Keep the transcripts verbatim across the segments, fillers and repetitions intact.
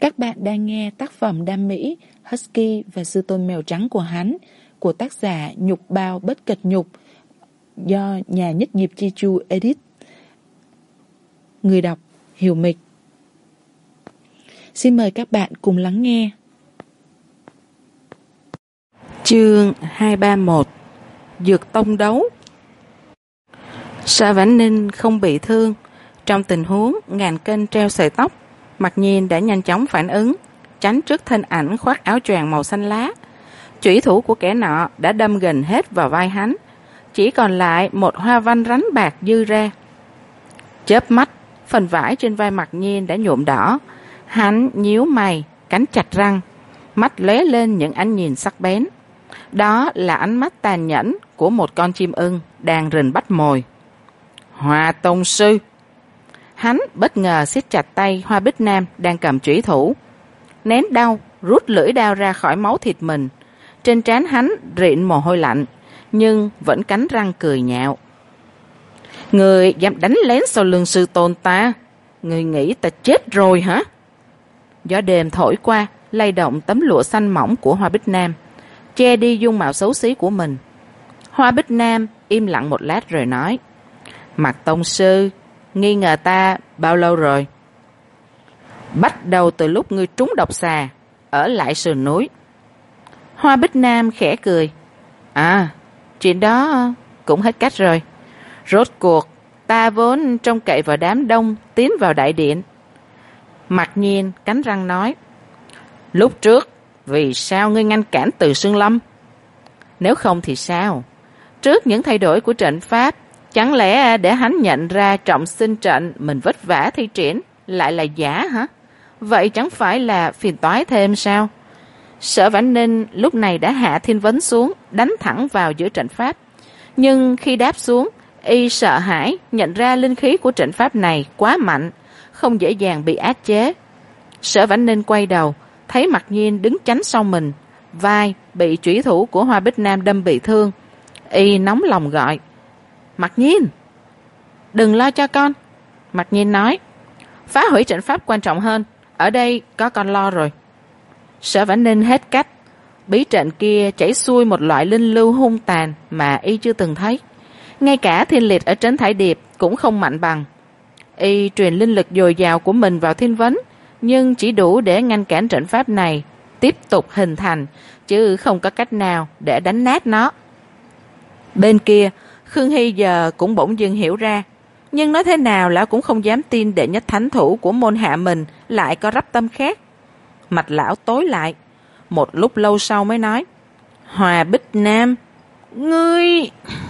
Các bạn đang nghe tác phẩm đam mỹ Husky và Sư Tôn Mèo Trắng của hắn của tác giả Nhục Bao Bất Cật Nhục do nhà Nhất Nghiệp Chi Chu edit. Người đọc Hiểu Mịch. Xin mời các bạn cùng lắng nghe. Chương hai ba mốt. Dược tông đấu. Sở Vãn Ninh không bị thương. Trong tình huống ngàn cân treo sợi tóc, Mặc Nhiên đã nhanh chóng phản ứng, tránh trước thân ảnh khoác áo choàng màu xanh lá. Chủy thủ của kẻ nọ đã đâm gần hết vào vai hắn, chỉ còn lại một hoa văn rắn bạc dư ra. Chớp mắt, phần vải trên vai Mặc Nhiên đã nhuộm đỏ. Hắn nhíu mày, cắn chặt răng, mắt lóe lên những ánh nhìn sắc bén. Đó là ánh mắt tàn nhẫn của một con chim ưng đang rình bắt mồi. Hoa Tông Sư. Hắn bất ngờ siết chặt tay Hoa Bích Nam đang cầm chủy thủ, nén đau rút lưỡi đao ra khỏi máu thịt mình. Trên trán hắn rịn mồ hôi lạnh, nhưng vẫn cắn răng cười nhạo. Người dám đánh lén sau lưng sư tôn ta, người nghĩ ta chết rồi hả? Gió đêm thổi qua, lay động tấm lụa xanh mỏng của Hoa Bích Nam, che đi dung mạo xấu xí của mình. Hoa Bích Nam im lặng một lát rồi nói: Mặc Tông Sư, nghi ngờ ta bao lâu rồi? Bắt đầu từ lúc ngươi trúng độc xà ở lại sườn núi. Hoa Bích Nam khẽ cười. À, chuyện đó cũng hết cách rồi. Rốt cuộc ta vốn trông cậy vào đám đông tiến vào đại điện. Mặc Nhiên cắn răng nói: Lúc trước vì sao ngươi ngăn cản Từ Xương Lâm? Nếu không thì sao? Trước những thay đổi của trận pháp, chẳng lẽ để hắn nhận ra trọng sinh trận mình vất vả thi triển lại là giả hả? Vậy chẳng phải là phiền toái thêm sao? Sở Vãn Ninh lúc này đã hạ thiên vấn xuống, đánh thẳng vào giữa trận pháp. Nhưng khi đáp xuống, y sợ hãi nhận ra linh khí của trận pháp này quá mạnh, không dễ dàng bị áp chế. Sở Vãn Ninh quay đầu, thấy Mặc Nhiên đứng chắn sau mình, vai bị chủy thủ của Hoa Bích Nam đâm bị thương. Y nóng lòng gọi: Mặc Nhiên, đừng lo cho con. Mặc Nhiên nói: Phá hủy trận pháp quan trọng hơn, ở đây có con lo rồi. Sở Vãn Ninh hết cách. Bí trận kia chảy xuôi một loại linh lưu hung tàn mà y chưa từng thấy. Ngay cả thiên liệt ở trấn Thải Điệp cũng không mạnh bằng. Y truyền linh lực dồi dào của mình vào thiên vấn, nhưng chỉ đủ để ngăn cản trận pháp này tiếp tục hình thành, chứ không có cách nào để đánh nát nó. Bên kia, Khương Hy giờ cũng bỗng dưng hiểu ra, nhưng nói thế nào lão cũng không dám tin đệ nhất thánh thủ của môn hạ mình lại có rắp tâm khác. Mặt lão tối lại, một lúc lâu sau mới nói: Hoa Bích Nam, ngươi...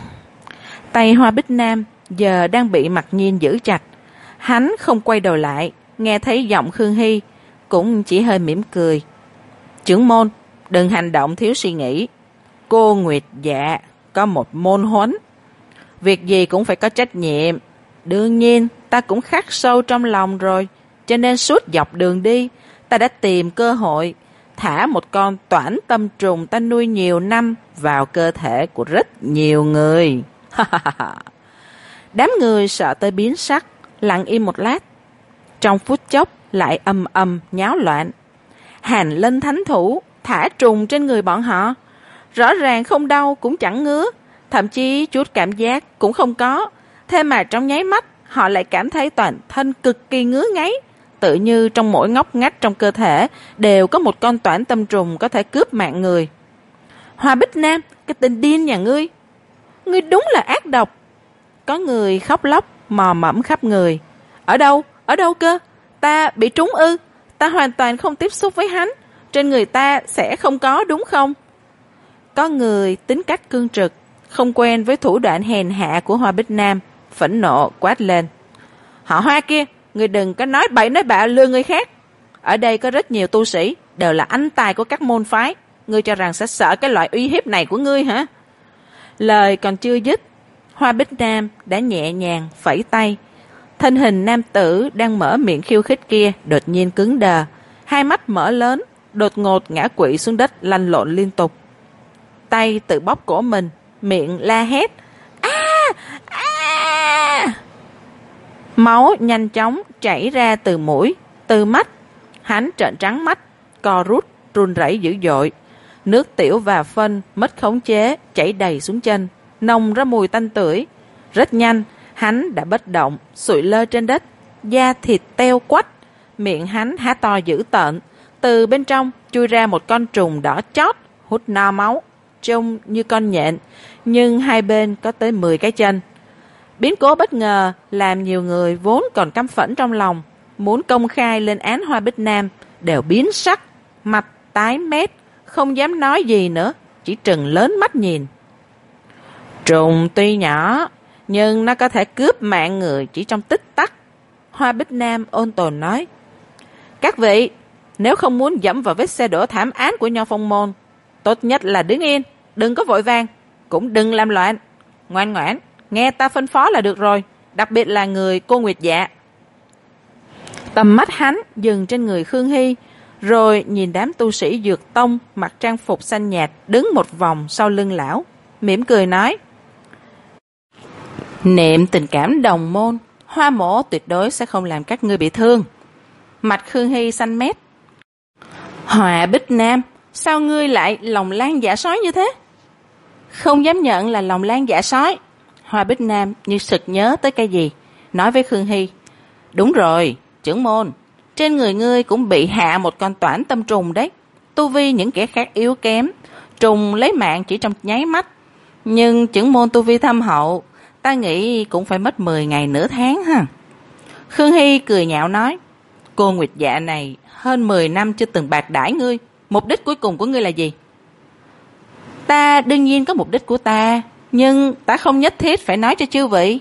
Tay Hoa Bích Nam giờ đang bị Mặc Nhiên giữ chặt. Hắn không quay đầu lại, nghe thấy giọng Khương Hy, cũng chỉ hơi mỉm cười. Trưởng môn, đừng hành động thiếu suy nghĩ. Cô Nguyệt Dạ có một môn huấn, việc gì cũng phải có trách nhiệm. Đương nhiên ta cũng khắc sâu trong lòng rồi, cho nên suốt dọc đường đi ta đã tìm cơ hội thả một con toản tâm trùng ta nuôi nhiều năm vào cơ thể của rất nhiều người. Đám người sợ tới biến sắc, lặng im một lát. Trong phút chốc lại ầm ầm nháo loạn. Hàn Lân thánh thủ thả trùng trên người bọn họ, rõ ràng không đau cũng chẳng ngứa, thậm chí chút cảm giác cũng không có. Thế mà trong nháy mắt họ lại cảm thấy toàn thân cực kỳ ngứa ngáy, tự như trong mỗi ngóc ngách trong cơ thể đều có một con toản tâm trùng có thể cướp mạng người. Hoa Bích Nam, cái tên điên nhà ngươi, ngươi đúng là ác độc. Có người khóc lóc mò mẫm khắp người. Ở đâu? Ở đâu cơ? Ta bị trúng ư? Ta hoàn toàn không tiếp xúc với hắn, trên người ta sẽ không có đúng không? Có người tính cách cương trực, không quen với thủ đoạn hèn hạ của Hoa Bích Nam, phẫn nộ quát lên: Họ Hoa kia, người đừng có nói bậy nói bạ lừa người khác. Ở đây có rất nhiều tu sĩ, đều là anh tài của các môn phái. Ngươi cho rằng sẽ sợ cái loại uy hiếp này của ngươi hả? Lời còn chưa dứt, Hoa Bích Nam đã nhẹ nhàng phẩy tay. Thân hình nam tử đang mở miệng khiêu khích kia đột nhiên cứng đờ, hai mắt mở lớn, đột ngột ngã quỵ xuống đất lăn lộn liên tục. Tay tự bóp cổ mình, miệng la hét: A! A! Máu nhanh chóng chảy ra từ mũi, từ mắt. Hắn trợn trắng mắt, co rút, run rẩy dữ dội. Nước tiểu và phân mất khống chế chảy đầy xuống chân, nồng ra mùi tanh tưởi. Rất nhanh, hắn đã bất động, sụi lơ trên đất, da thịt teo quắt, miệng hắn há to dữ tợn, từ bên trong chui ra một con trùng đỏ chót, hút no máu, trông như con nhện, nhưng hai bên có tới mười cái chân. Biến cố bất ngờ làm nhiều người vốn còn căm phẫn trong lòng, muốn công khai lên án Hoa Bích Nam, đều biến sắc, mặt tái mét, không dám nói gì nữa, chỉ trừng lớn mắt nhìn. Trùng tuy nhỏ, nhưng nó có thể cướp mạng người chỉ trong tích tắc. Hoa Bích Nam ôn tồn nói. Các vị, nếu không muốn dẫm vào vết xe đổ thảm án của Nho Phong Môn, tốt nhất là đứng yên, đừng có vội vàng, cũng đừng làm loạn. Ngoan ngoãn, nghe ta phân phó là được rồi, đặc biệt là người cô Nguyệt Dạ. Tầm mắt hắn dừng trên người Khương Hy, rồi nhìn đám tu sĩ Dược Tông mặc trang phục xanh nhạt đứng một vòng sau lưng lão, mỉm cười nói. Niệm tình cảm đồng môn, Hoa mỗ tuyệt đối sẽ không làm các ngươi bị thương. Mặt Khương Hy xanh mét. Hoa Bích Nam, sao ngươi lại lòng lan dạ sói như thế? Không dám nhận là lòng lan dạ sói. Hoa Bích Nam như sực nhớ tới cái gì, nói với Khương Hy. Đúng rồi, trưởng môn, trên người ngươi cũng bị hạ một con toản tâm trùng đấy. Tu vi những kẻ khác yếu kém, trùng lấy mạng chỉ trong nháy mắt. Nhưng trưởng môn tu vi thâm hậu, ta nghĩ cũng phải mất mười ngày nửa tháng ha. Khương Hy cười nhạo nói. Cô Nguyệt Dạ này hơn mười năm chưa từng bạc đãi ngươi, mục đích cuối cùng của ngươi là gì? Ta đương nhiên có mục đích của ta, nhưng ta không nhất thiết phải nói cho chư vị.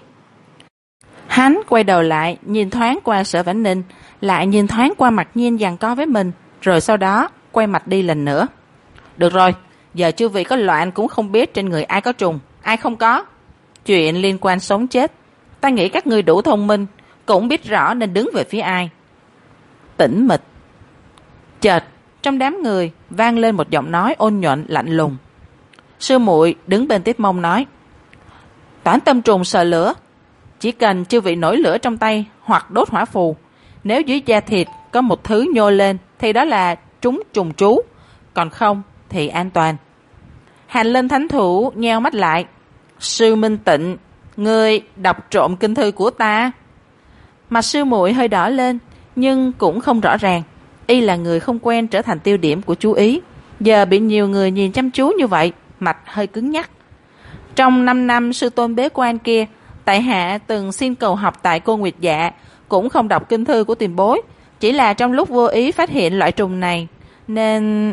Hắn quay đầu lại, nhìn thoáng qua Sở Vãn Ninh, lại nhìn thoáng qua Mặc Nhiên giằng co với mình, rồi sau đó quay mặt đi lần nữa. Được rồi, giờ chư vị có loạn cũng không biết trên người ai có trùng, ai không có. Chuyện liên quan sống chết, ta nghĩ các ngươi đủ thông minh, cũng biết rõ nên đứng về phía ai. Tĩnh mịch. Chợt, trong đám người vang lên một giọng nói ôn nhuận lạnh lùng. Sư muội đứng bên Tiết Mông nói. Toản tâm trùng sợ lửa, chỉ cần chư vị nổi lửa trong tay hoặc đốt hỏa phù, nếu dưới da thịt có một thứ nhô lên thì đó là trúng trùng trú, còn không thì an toàn. Hàn Linh thánh thủ nheo mắt lại. Sư Minh Tịnh, ngươi đọc trộm kinh thư của ta. Mặt sư muội hơi đỏ lên, nhưng cũng không rõ ràng. Y là người không quen trở thành tiêu điểm của chú ý, giờ bị nhiều người nhìn chăm chú như vậy, mặt hơi cứng nhắc. Trong năm năm sư tôn bế quan kia, tại hạ từng xin cầu học tại cô Nguyệt Dạ, cũng không đọc kinh thư của tiền bối, chỉ là trong lúc vô ý phát hiện loại trùng này, nên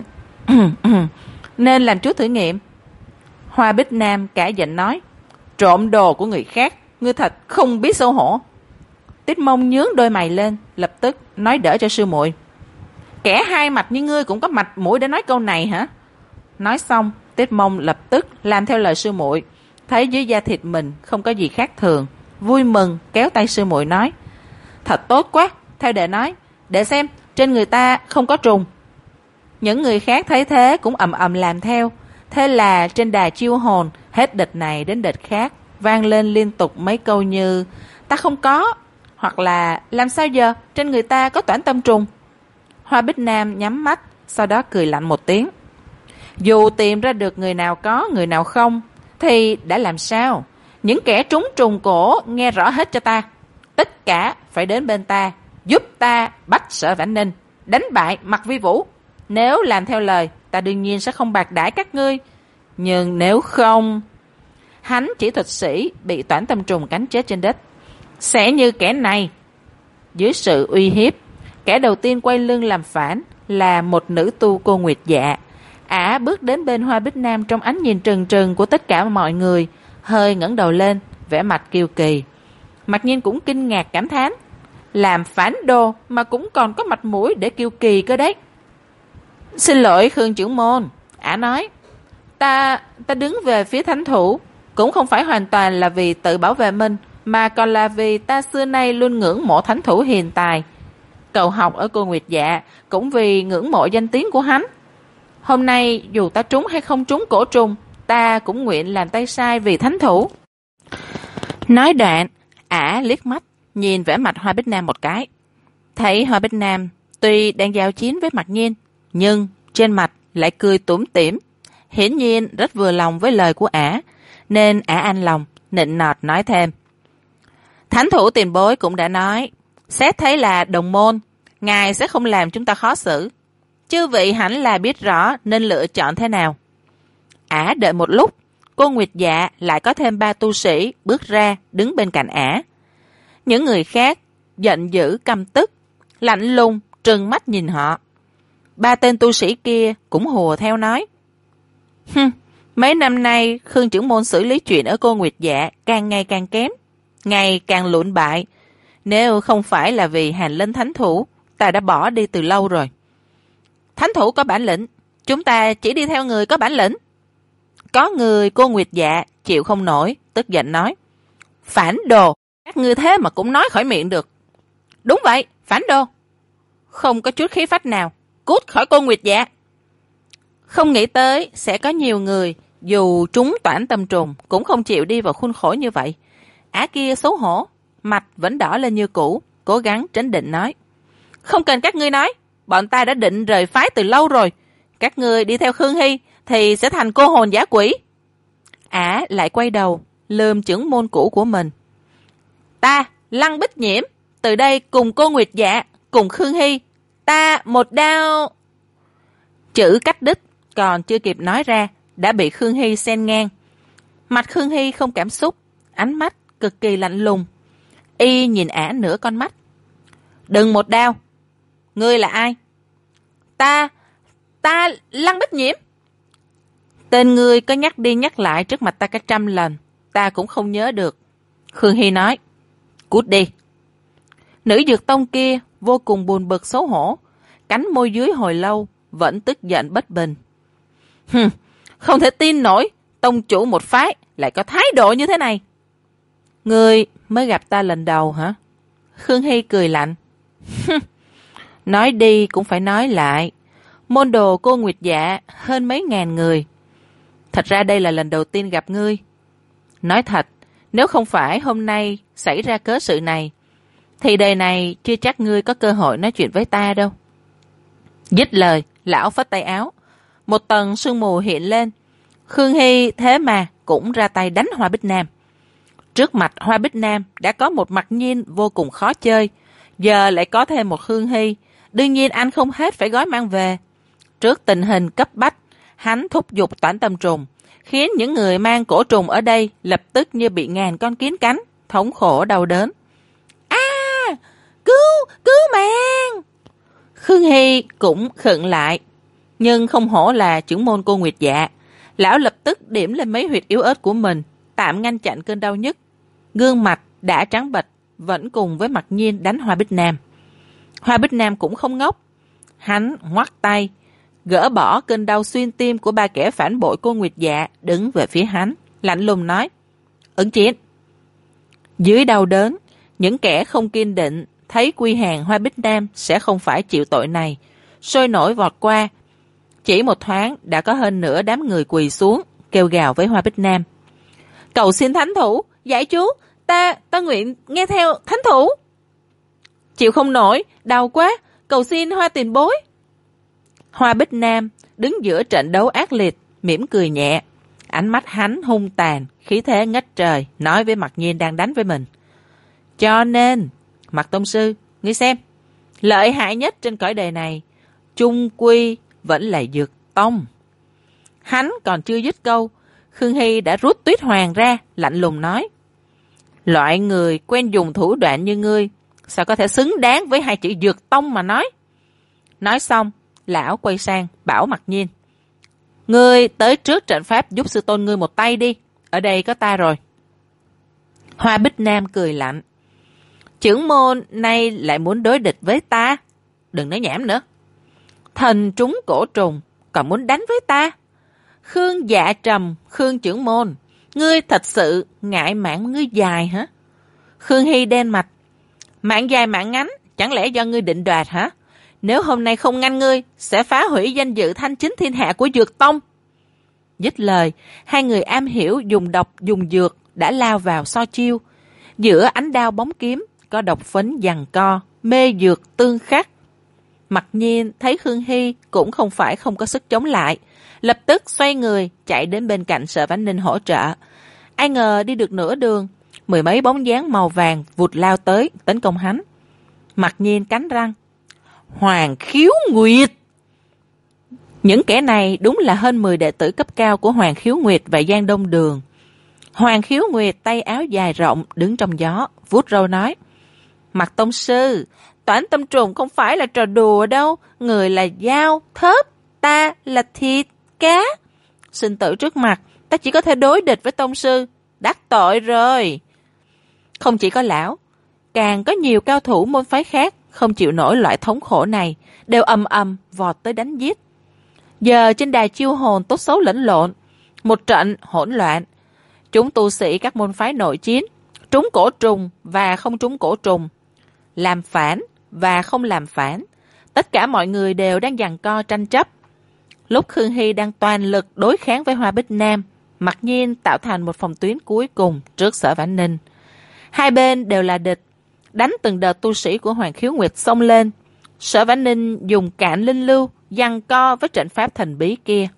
nên làm chút thử nghiệm. Hoa Bích Nam cả giận nói. Trộm đồ của người khác, ngươi thật không biết xấu hổ. Tiết Mông nhướng đôi mày lên, lập tức nói đỡ cho sư muội. Kẻ hai mặt như ngươi cũng có mặt mũi để nói câu này hả? Nói xong, Tiết Mông lập tức làm theo lời sư muội, thấy dưới da thịt mình không có gì khác thường, vui mừng kéo tay sư muội nói. Thật tốt quá, theo đệ nói, để xem trên người ta không có trùng. Những người khác thấy thế cũng ầm ầm làm theo. Thế là trên đài chiêu hồn, hết địch này đến địch khác, vang lên liên tục mấy câu như ta không có, hoặc là làm sao giờ trên người ta có toản tâm trùng. Hoa Bích Nam nhắm mắt, sau đó cười lạnh một tiếng. Dù tìm ra được người nào có, người nào không, thì đã làm sao? Những kẻ trúng trùng cổ nghe rõ hết cho ta. Tất cả phải đến bên ta, giúp ta bắt Sở Vãn Ninh, đánh bại Mặc Vi Vũ. Nếu làm theo lời, ta đương nhiên sẽ không bạc đãi các ngươi. Nhưng nếu không... Hắn chỉ thuật sĩ bị toản tâm trùng cắn chết trên đất, sẽ như kẻ này. Dưới sự uy hiếp, kẻ đầu tiên quay lưng làm phản là một nữ tu cô Nguyệt Dạ. Ả bước đến bên Hoa Bích Nam trong ánh nhìn trừng trừng của tất cả mọi người, hơi ngẩng đầu lên, vẻ mặt kiêu kỳ. Mặc nhiên cũng kinh ngạc cảm thán. Làm phản đồ mà cũng còn có mặt mũi để kiêu kỳ cơ đấy. Xin lỗi Khương trưởng môn, Ả nói. Ta ta đứng về phía thánh thủ, cũng không phải hoàn toàn là vì tự bảo vệ mình, mà còn là vì ta xưa nay luôn ngưỡng mộ thánh thủ hiền tài. Cầu học ở cô Nguyệt Dạ cũng vì ngưỡng mộ danh tiếng của hắn. Hôm nay dù ta trúng hay không trúng cổ trùng, ta cũng nguyện làm tay sai vì thánh thủ. Nói đoạn, Ả liếc mắt nhìn vẻ mặt Hoa Bích Nam một cái. Thấy Hoa Bích Nam tuy đang giao chiến với Mặc Nhiên, nhưng trên mặt lại cười tủm tỉm, hiển nhiên rất vừa lòng với lời của ả, nên ả an lòng, nịnh nọt nói thêm. Thánh thủ tiền bối cũng đã nói, xét thấy là đồng môn, ngài sẽ không làm chúng ta khó xử. Chư vị hẳn là biết rõ nên lựa chọn thế nào. Ả đợi một lúc, cô Nguyệt Dạ lại có thêm ba tu sĩ bước ra đứng bên cạnh ả. Những người khác giận dữ căm tức, lạnh lùng trừng mắt nhìn họ. Ba tên tu sĩ kia cũng hùa theo nói. Hừm, mấy năm nay Khương trưởng môn xử lý chuyện ở cô Nguyệt Dạ càng ngày càng kém, ngày càng lụn bại. Nếu không phải là vì Hàn Linh thánh thủ, ta đã bỏ đi từ lâu rồi. Thánh thủ có bản lĩnh, chúng ta chỉ đi theo người có bản lĩnh. Có người cô Nguyệt Dạ chịu không nổi, tức giận nói. Phản đồ, các ngươi thế mà cũng nói khỏi miệng được. Đúng vậy, phản đồ. Không có chút khí phách nào, cút khỏi cô Nguyệt Dạ. Không nghĩ tới sẽ có nhiều người, dù trúng toản tâm trùng, cũng không chịu đi vào khuôn khổ như vậy. Ả kia xấu hổ, mặt vẫn đỏ lên như cũ, cố gắng trấn định nói. Không cần các ngươi nói, bọn ta đã định rời phái từ lâu rồi. Các ngươi đi theo Khương Hy thì sẽ thành cô hồn giả quỷ. Ả lại quay đầu, lườm trưởng môn cũ của mình. Ta, Lăng Bích Nhiễm, từ đây cùng cô Nguyệt Dạ, cùng Khương Hy, ta một đao. Chữ cắt đứt còn chưa kịp nói ra, đã bị Khương Hy xen ngang. Mặt Khương Hy không cảm xúc, ánh mắt cực kỳ lạnh lùng. Y nhìn ả nửa con mắt. Đừng một đao. Ngươi là ai? Ta, ta Lăng Bích Nhiễm. Tên ngươi có nhắc đi nhắc lại trước mặt ta cả trăm lần, ta cũng không nhớ được. Khương Hy nói. Cút đi. Nữ dược tông kia vô cùng buồn bực xấu hổ, cắn môi dưới hồi lâu, vẫn tức giận bất bình. Hừm, không thể tin nổi, tông chủ một phái lại có thái độ như thế này. Ngươi mới gặp ta lần đầu hả? Khương Hy cười lạnh. Nói đi cũng phải nói lại. Môn đồ cô Nguyệt Dạ hơn mấy ngàn người. Thật ra đây là lần đầu tiên gặp ngươi. Nói thật, nếu không phải hôm nay xảy ra cớ sự này, thì đời này chưa chắc ngươi có cơ hội nói chuyện với ta đâu. Dứt lời, lão phất tay áo. Một tầng sương mù hiện lên. Khương Hy thế mà cũng ra tay đánh Hoa Bích Nam. Trước mặt Hoa Bích Nam đã có một Mặc Nhiên vô cùng khó chơi, giờ lại có thêm một Khương Hy. Đương nhiên anh không hết phải gói mang về. Trước tình hình cấp bách, hắn thúc giục toản tâm trùng, khiến những người mang cổ trùng ở đây lập tức như bị ngàn con kiến cắn, thống khổ đau đớn. A, à, cứu, cứu mạng! Khương Hy cũng khựng lại, nhưng không hổ là trưởng môn cô Nguyệt Dạ. Lão lập tức điểm lên mấy huyệt yếu ớt của mình, tạm ngăn chặn cơn đau nhức. Gương mặt đã trắng bệch, vẫn cùng với Mặc Nhiên đánh Hoa Bích Nam. Hoa Bích Nam cũng không ngốc. Hắn ngoắt tay, gỡ bỏ cơn đau xuyên tim của ba kẻ phản bội cô Nguyệt Dạ, đứng về phía hắn, lạnh lùng nói. Ứng chiến. Dưới đau đớn, những kẻ không kiên định thấy quy hàng Hoa Bích Nam sẽ không phải chịu tội này, sôi nổi vọt qua. Chỉ một thoáng đã có hơn nửa đám người quỳ xuống, kêu gào với Hoa Bích Nam. Cầu xin thánh thủ, giải chú, ta, ta nguyện nghe theo thánh thủ. Chịu không nổi, đau quá, cầu xin Hoa tiền bối. Hoa Bích Nam đứng giữa trận đấu ác liệt, mỉm cười nhẹ. Ánh mắt hắn hung tàn, khí thế ngất trời, nói với Mặc Nhiên đang đánh với mình. Cho nên, Mặc tông sư, ngươi xem, lợi hại nhất trên cõi đời này, chung quy vẫn là dược tông. Hắn còn chưa dứt câu, Khương Hy đã rút tuyết hoàng ra, lạnh lùng nói. Loại người quen dùng thủ đoạn như ngươi, sao có thể xứng đáng với hai chữ dược tông mà nói. Nói xong, lão quay sang bảo Mặc Nhiên. Ngươi tới trước trận pháp giúp sư tôn ngươi một tay đi, ở đây có ta rồi. Hoa Bích Nam cười lạnh. Trưởng môn nay lại muốn đối địch với ta? Đừng nói nhảm nữa. Thần trúng cổ trùng, còn muốn đánh với ta? Khương Dạ Trầm, Khương trưởng môn, ngươi thật sự ngại mạng ngươi dài hả? Khương Hy đen mặt. Mạng dài mạng ngắn, chẳng lẽ do ngươi định đoạt hả? Nếu hôm nay không ngăn ngươi, sẽ phá hủy danh dự thanh chính thiên hạ của dược tông. Dứt lời, hai người am hiểu dùng độc dùng dược đã lao vào so chiêu. Giữa ánh đao bóng kiếm, có độc phấn giằng co, mê dược tương khắc. Mặc nhiên thấy Khương Hy cũng không phải không có sức chống lại, lập tức xoay người chạy đến bên cạnh Sở Vãn Ninh hỗ trợ. Ai ngờ đi được nửa đường, mười mấy bóng dáng màu vàng vụt lao tới tấn công hắn. Mặc nhiên cắn răng, Hoàng Khiếu Nguyệt. Những kẻ này đúng là hơn mười đệ tử cấp cao của Hoàng Khiếu Nguyệt và Giang Đông Đường. Hoàng Khiếu Nguyệt tay áo dài rộng đứng trong gió, vuốt râu nói, Mặc tông sư, Toản Tâm Trùng không phải là trò đùa đâu, người là dao, thớp, ta là thịt, cá. Sinh tử trước mặt, ta chỉ có thể đối địch với tông sư, đắc tội rồi. Không chỉ có lão, càng có nhiều cao thủ môn phái khác không chịu nổi loại thống khổ này, đều ầm ầm vọt tới đánh giết. Giờ trên đài chiêu hồn tốt xấu lẫn lộn, một trận hỗn loạn. Chúng tu sĩ các môn phái nội chiến, trúng cổ trùng và không trúng cổ trùng, làm phản và không làm phản. Tất cả mọi người đều đang giằng co tranh chấp. Lúc Khương Hy đang toàn lực đối kháng với Hoa Bích Nam, mặc nhiên tạo thành một phòng tuyến cuối cùng trước Sở Vãn Ninh. Hai bên đều là địch, đánh từng đợt tu sĩ của Hoàng Khiếu Nguyệt xông lên. Sở Vãn Ninh dùng cạn linh lưu giằng co với trận pháp thần bí kia.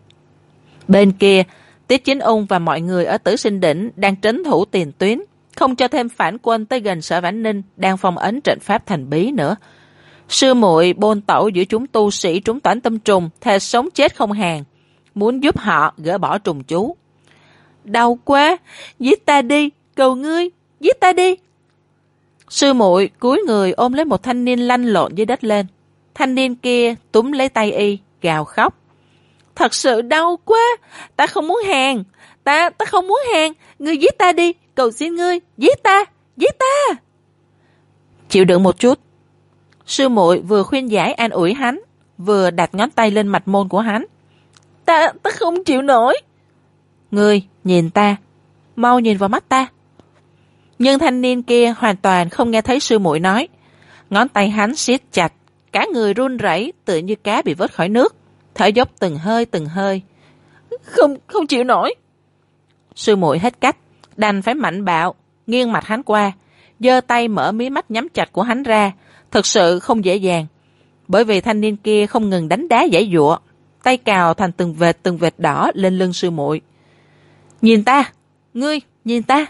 Bên kia, Tiết Chính Ung và mọi người ở Tử Sinh Đỉnh đang trấn thủ tiền tuyến, không cho thêm phản quân tới gần Sở Vãn Ninh đang phong ấn trận pháp thần bí nữa. Sư muội bôn tẩu giữa chúng tu sĩ trúng Toản Tâm Trùng, thề sống chết không hàng, muốn giúp họ gỡ bỏ trùng chú. Đau quá, giết ta đi, cầu ngươi, giết ta đi. Sư muội cúi người ôm lấy một thanh niên lăn lộn dưới đất lên. Thanh niên kia túm lấy tay y, gào khóc. Thật sự đau quá, ta không muốn hàng, ta, ta không muốn hàng, ngươi giết ta đi, cầu xin ngươi, giết ta, giết ta. Chịu đựng một chút. Sư muội vừa khuyên giải an ủi hắn, vừa đặt ngón tay lên mặt môn của hắn. Ta, ta không chịu nổi. Ngươi, nhìn ta, mau nhìn vào mắt ta. Nhưng thanh niên kia hoàn toàn không nghe thấy sư muội nói. Ngón tay hắn siết chặt, cả người run rẩy tựa như cá bị vớt khỏi nước, thở dốc từng hơi từng hơi. Không, không chịu nổi. Sư muội hết cách, đành phải mạnh bạo, nghiêng mặt hắn qua, giơ tay mở mí mắt nhắm chặt của hắn ra. Thực sự không dễ dàng, bởi vì thanh niên kia không ngừng đánh đá giãy giụa, tay cào thành từng vệt từng vệt đỏ lên lưng sư muội. Nhìn ta, ngươi, nhìn ta.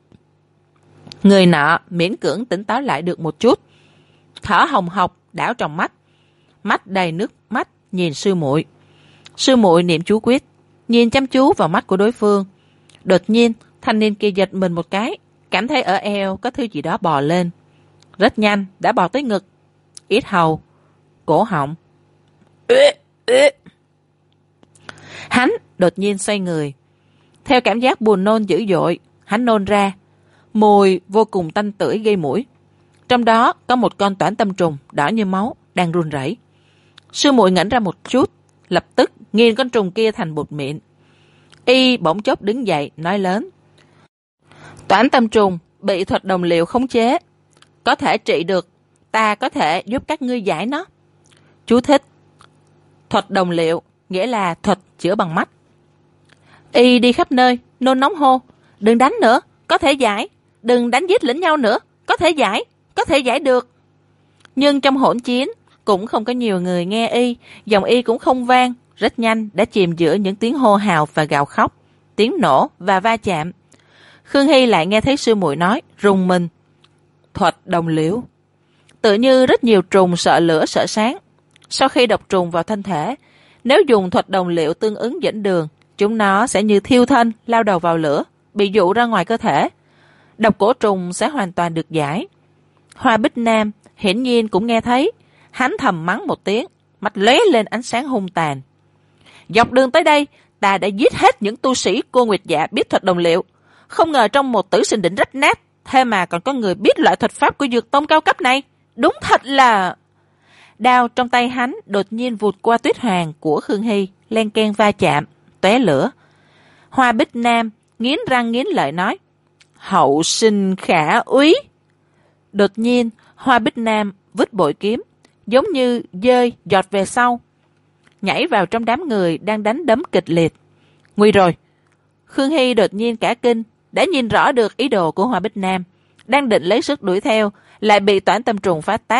Người nọ miễn cưỡng tỉnh táo lại được một chút, thở hồng hộc đảo trong mắt, mắt đầy nước mắt nhìn sư muội. Sư muội niệm chú quyết, nhìn chăm chú vào mắt của đối phương. Đột nhiên thanh niên kia giật mình một cái, cảm thấy ở eo có thứ gì đó bò lên, rất nhanh đã bò tới ngực, yết hầu, cổ họng. Hắn đột nhiên xoay người, theo cảm giác buồn nôn dữ dội, hắn nôn ra mùi vô cùng tanh tưởi gây mũi. Trong đó có một con Toản Tâm Trùng đỏ như máu đang run rẩy. Sư muội ngẩn ra một chút, lập tức nghiền con trùng kia thành bột mịn. Y bỗng chốc đứng dậy nói lớn, Toản Tâm Trùng bị thuật đồng liệu khống chế, có thể trị được, ta có thể giúp các ngươi giải nó. Chú thích: thuật đồng liệu nghĩa là thuật chữa bằng mắt. Y đi khắp nơi nôn nóng hô, đừng đánh nữa, có thể giải, đừng đánh giết lẫn nhau nữa, có thể giải, có thể giải được. Nhưng trong hỗn chiến cũng không có nhiều người nghe Y, giọng Y cũng không vang, rất nhanh đã chìm giữa những tiếng hô hào và gào khóc, tiếng nổ và va chạm. Khương Hy lại nghe thấy sư muội nói, rùng mình. Thuật đồng liễu, tự như rất nhiều trùng sợ lửa sợ sáng. Sau khi độc trùng vào thân thể, nếu dùng thuật đồng liễu tương ứng dẫn đường, chúng nó sẽ như thiêu thân lao đầu vào lửa, bị dụ ra ngoài cơ thể. Độc cổ trùng sẽ hoàn toàn được giải. Hoa Bích Nam hiển nhiên cũng nghe thấy, hắn thầm mắng một tiếng, mắt lóe lên ánh sáng hung tàn. Dọc đường tới đây, ta đã giết hết những tu sĩ cô Nguyệt Dạ biết thuật đồng liệu. Không ngờ trong một Tử Sinh Đỉnh rách nát, thế mà còn có người biết loại thuật pháp của dược tông cao cấp này. Đúng thật là... Đao trong tay hắn đột nhiên vụt qua tuyết hoàng của Khương Hy, len keng va chạm, tóe lửa. Hoa Bích Nam nghiến răng nghiến lợi nói, hậu sinh khả úy. Đột nhiên Hoa Bích Nam vứt bội kiếm, giống như dơi giọt về sau, nhảy vào trong đám người đang đánh đấm kịch liệt. Nguy rồi! Khương Hy đột nhiên cả kinh, đã nhìn rõ được ý đồ của Hoa Bích Nam, đang định lấy sức đuổi theo, lại bị Toản Tâm Trùng phát tác.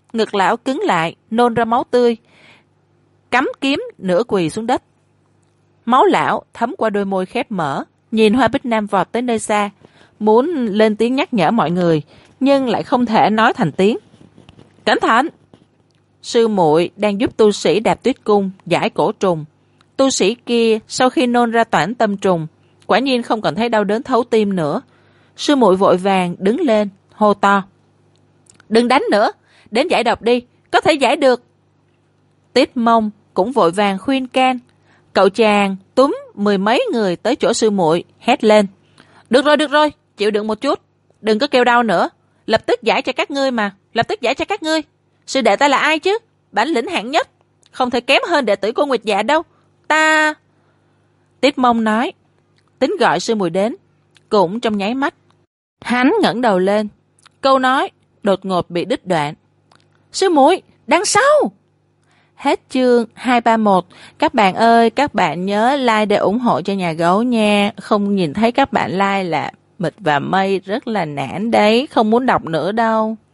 ngực lão cứng lại, nôn ra máu tươi, cắm kiếm nửa quỳ xuống đất. Máu lão thấm qua đôi môi khép mở, nhìn Hoa Bích Nam vọt tới nơi xa, muốn lên tiếng nhắc nhở mọi người, nhưng lại không thể nói thành tiếng. Cẩn thận! Sư muội đang giúp tu sĩ đạp tuyết cung giải cổ trùng. Tu sĩ kia sau khi nôn ra toản tâm trùng, quả nhiên không còn thấy đau đớn thấu tim nữa. Sư muội vội vàng đứng lên, hô to. Đừng đánh nữa, đến giải độc đi, có thể giải được. Tiết Mông cũng vội vàng khuyên can. Cậu chàng túm mười mấy người tới chỗ sư muội, hét lên. Được rồi, được rồi, chịu đựng một chút, đừng có kêu đau nữa. Lập tức giải cho các ngươi mà, lập tức giải cho các ngươi. Sư đệ ta là ai chứ? Bản lĩnh hạng nhất, không thể kém hơn đệ tử cô Nguyệt Dạ đâu. Ta... Tiết Mông nói. Tính gọi sư muội đến, cũng trong nháy mắt. Hắn ngẩng đầu lên, câu nói đột ngột bị đứt đoạn. Sư muội, đằng sau! Hết chương hai ba một. Các bạn ơi, các bạn nhớ like để ủng hộ cho nhà gấu nha. Không nhìn thấy các bạn like là mịt và mây rất là nản đấy, không muốn đọc nữa đâu.